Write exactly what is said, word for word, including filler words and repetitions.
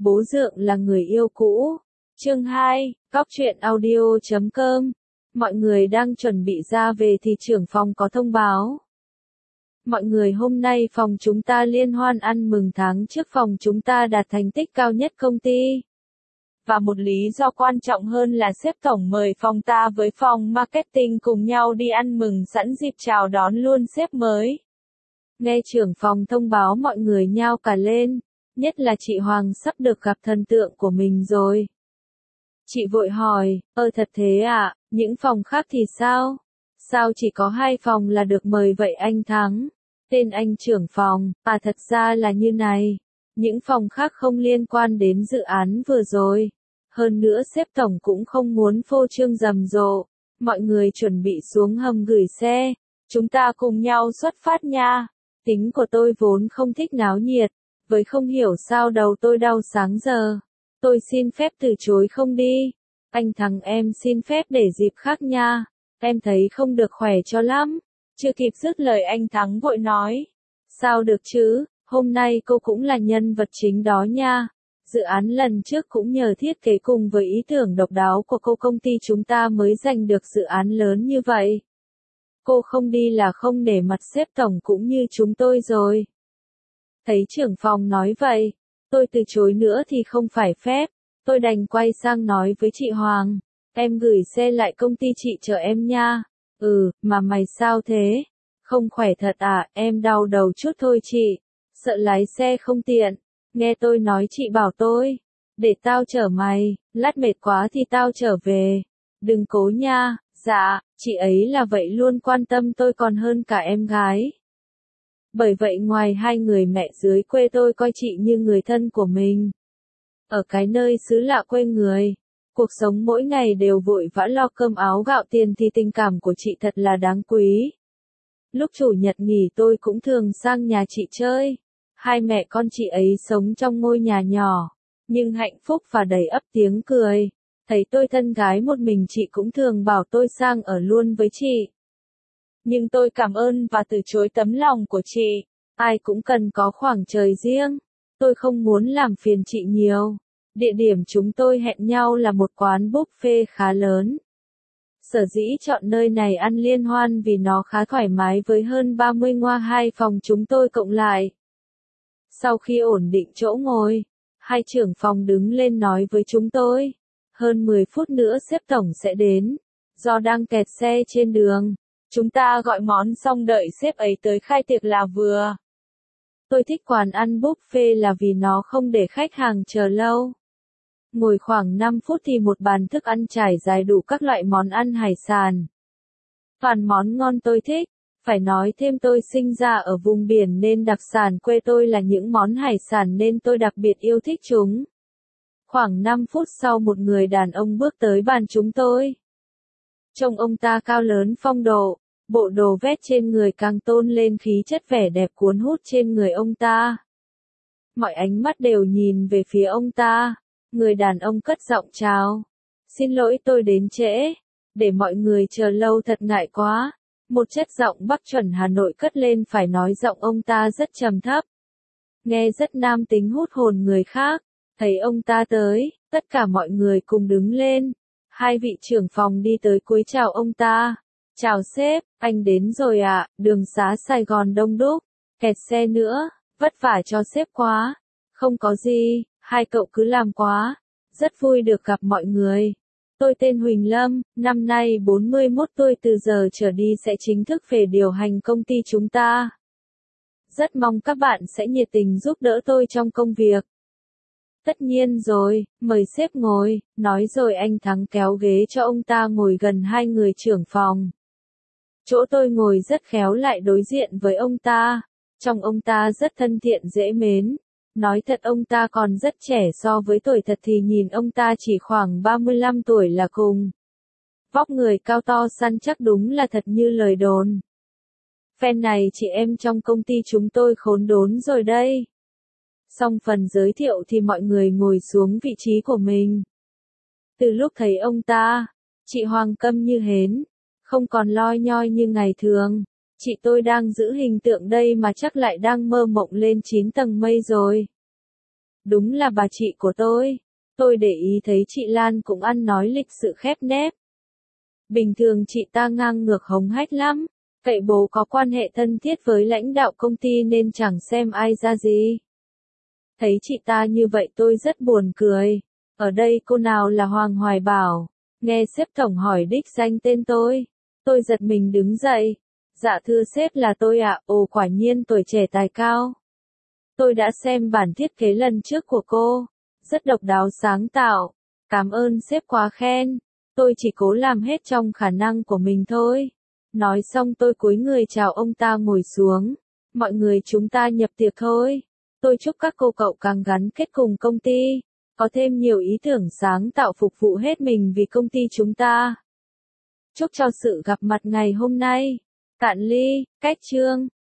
bố dượng là người yêu cũ. Chương hai, Cóc truyện audio chấm com. Mọi người đang chuẩn bị ra về thì trưởng phòng có thông báo. Mọi người, hôm nay phòng chúng ta liên hoan ăn mừng tháng trước phòng chúng ta đạt thành tích cao nhất công ty. Và một lý do quan trọng hơn là sếp tổng mời phòng ta với phòng marketing cùng nhau đi ăn mừng sẵn dịp chào đón luôn sếp mới. Nghe trưởng phòng thông báo mọi người nhao cả lên, nhất là chị Hoàng sắp được gặp thần tượng của mình rồi. Chị vội hỏi, ơ thật thế à, những phòng khác thì sao? Sao chỉ có hai phòng là được mời vậy anh Thắng? Tên anh trưởng phòng, à thật ra là như này, những phòng khác không liên quan đến dự án vừa rồi. Hơn nữa sếp tổng cũng không muốn phô trương rầm rộ, mọi người chuẩn bị xuống hầm gửi xe, chúng ta cùng nhau xuất phát nha. Tính của tôi vốn không thích náo nhiệt, với không hiểu sao đầu tôi đau sáng giờ. Tôi xin phép từ chối không đi. Anh Thắng em xin phép để dịp khác nha, em thấy không được khỏe cho lắm. Chưa kịp dứt lời anh Thắng vội nói. Sao được chứ, hôm nay cô cũng là nhân vật chính đó nha. Dự án lần trước cũng nhờ thiết kế cùng với ý tưởng độc đáo của cô công ty chúng ta mới giành được dự án lớn như vậy. Cô không đi là không để mặt sếp tổng cũng như chúng tôi rồi. Thấy trưởng phòng nói vậy, tôi từ chối nữa thì không phải phép, tôi đành quay sang nói với chị Hoàng, em gửi xe lại công ty chị chờ em nha. Ừ, mà mày sao thế? Không khỏe thật à, em đau đầu chút thôi chị, sợ lái xe không tiện. Nghe tôi nói chị bảo tôi, để tao chở mày, lát mệt quá thì tao trở về. Đừng cố nha. Dạ, chị ấy là vậy luôn quan tâm tôi còn hơn cả em gái. Bởi vậy ngoài hai người mẹ dưới quê tôi coi chị như người thân của mình. Ở cái nơi xứ lạ quê người, cuộc sống mỗi ngày đều vội vã lo cơm áo gạo tiền thì tình cảm của chị thật là đáng quý. Lúc chủ nhật nghỉ tôi cũng thường sang nhà chị chơi. Hai mẹ con chị ấy sống trong ngôi nhà nhỏ, nhưng hạnh phúc và đầy ắp tiếng cười. Thấy tôi thân gái một mình chị cũng thường bảo tôi sang ở luôn với chị. Nhưng tôi cảm ơn và từ chối tấm lòng của chị. Ai cũng cần có khoảng trời riêng. Tôi không muốn làm phiền chị nhiều. Địa điểm chúng tôi hẹn nhau là một quán buffet khá lớn. Sở dĩ chọn nơi này ăn liên hoan vì nó khá thoải mái với hơn ba mươi ngoa hai phòng chúng tôi cộng lại. Sau khi ổn định chỗ ngồi, hai trưởng phòng đứng lên nói với chúng tôi. Hơn mười phút nữa sếp tổng sẽ đến. Do đang kẹt xe trên đường, chúng ta gọi món xong đợi sếp ấy tới khai tiệc là vừa. Tôi thích quán ăn buffet là vì nó không để khách hàng chờ lâu. Ngồi khoảng năm phút thì một bàn thức ăn trải dài đủ các loại món ăn hải sản. Toàn món ngon tôi thích. Phải nói thêm tôi sinh ra ở vùng biển nên đặc sản quê tôi là những món hải sản nên tôi đặc biệt yêu thích chúng. Khoảng năm phút sau một người đàn ông bước tới bàn chúng tôi. Trông ông ta cao lớn phong độ, bộ đồ vest trên người càng tôn lên khí chất vẻ đẹp cuốn hút trên người ông ta. Mọi ánh mắt đều nhìn về phía ông ta. Người đàn ông cất giọng chào. Xin lỗi tôi đến trễ, để mọi người chờ lâu thật ngại quá. Một chất giọng Bắc chuẩn Hà Nội cất lên phải nói giọng ông ta rất trầm thấp. Nghe rất nam tính hút hồn người khác. Thấy ông ta tới, tất cả mọi người cùng đứng lên. Hai vị trưởng phòng đi tới cúi chào ông ta. Chào sếp, anh đến rồi ạ, à, đường xá Sài Gòn đông đúc, kẹt xe nữa, vất vả cho sếp quá. Không có gì, hai cậu cứ làm quá. Rất vui được gặp mọi người. Tôi tên Huỳnh Lâm, năm nay bốn mươi mốt tuổi, từ giờ trở đi sẽ chính thức về điều hành công ty chúng ta. Rất mong các bạn sẽ nhiệt tình giúp đỡ tôi trong công việc. Tất nhiên rồi, mời sếp ngồi, nói rồi anh Thắng kéo ghế cho ông ta ngồi gần hai người trưởng phòng. Chỗ tôi ngồi rất khéo lại đối diện với ông ta. Trông ông ta rất thân thiện dễ mến. Nói thật ông ta còn rất trẻ so với tuổi thật thì nhìn ông ta chỉ khoảng ba mươi lăm tuổi là cùng. Vóc người cao to săn chắc đúng là thật như lời đồn. Phen này chị em trong công ty chúng tôi khốn đốn rồi đây. Xong phần giới thiệu thì mọi người ngồi xuống vị trí của mình. Từ lúc thấy ông ta, chị Hoàng câm như hến, không còn loi nhoi như ngày thường. Chị tôi đang giữ hình tượng đây mà chắc lại đang mơ mộng lên chín tầng mây rồi. Đúng là bà chị của tôi. Tôi để ý thấy chị Lan cũng ăn nói lịch sự khép nép. Bình thường chị ta ngang ngược hống hách lắm. Cậy bố có quan hệ thân thiết với lãnh đạo công ty nên chẳng xem ai ra gì. Thấy chị ta như vậy tôi rất buồn cười. Ở đây cô nào là Hoàng Hoài Bảo? Nghe sếp tổng hỏi đích danh tên tôi. Tôi giật mình đứng dậy. Dạ thưa sếp là tôi ạ, ồ quả nhiên tuổi trẻ tài cao. Tôi đã xem bản thiết kế lần trước của cô. Rất độc đáo sáng tạo. Cảm ơn sếp quá khen. Tôi chỉ cố làm hết trong khả năng của mình thôi. Nói xong tôi cúi người chào ông ta ngồi xuống. Mọi người chúng ta nhập tiệc thôi. Tôi chúc các cô cậu càng gắn kết cùng công ty. Có thêm nhiều ý tưởng sáng tạo phục vụ hết mình vì công ty chúng ta. Chúc cho sự gặp mặt ngày hôm nay. Cạn ly, cách chương.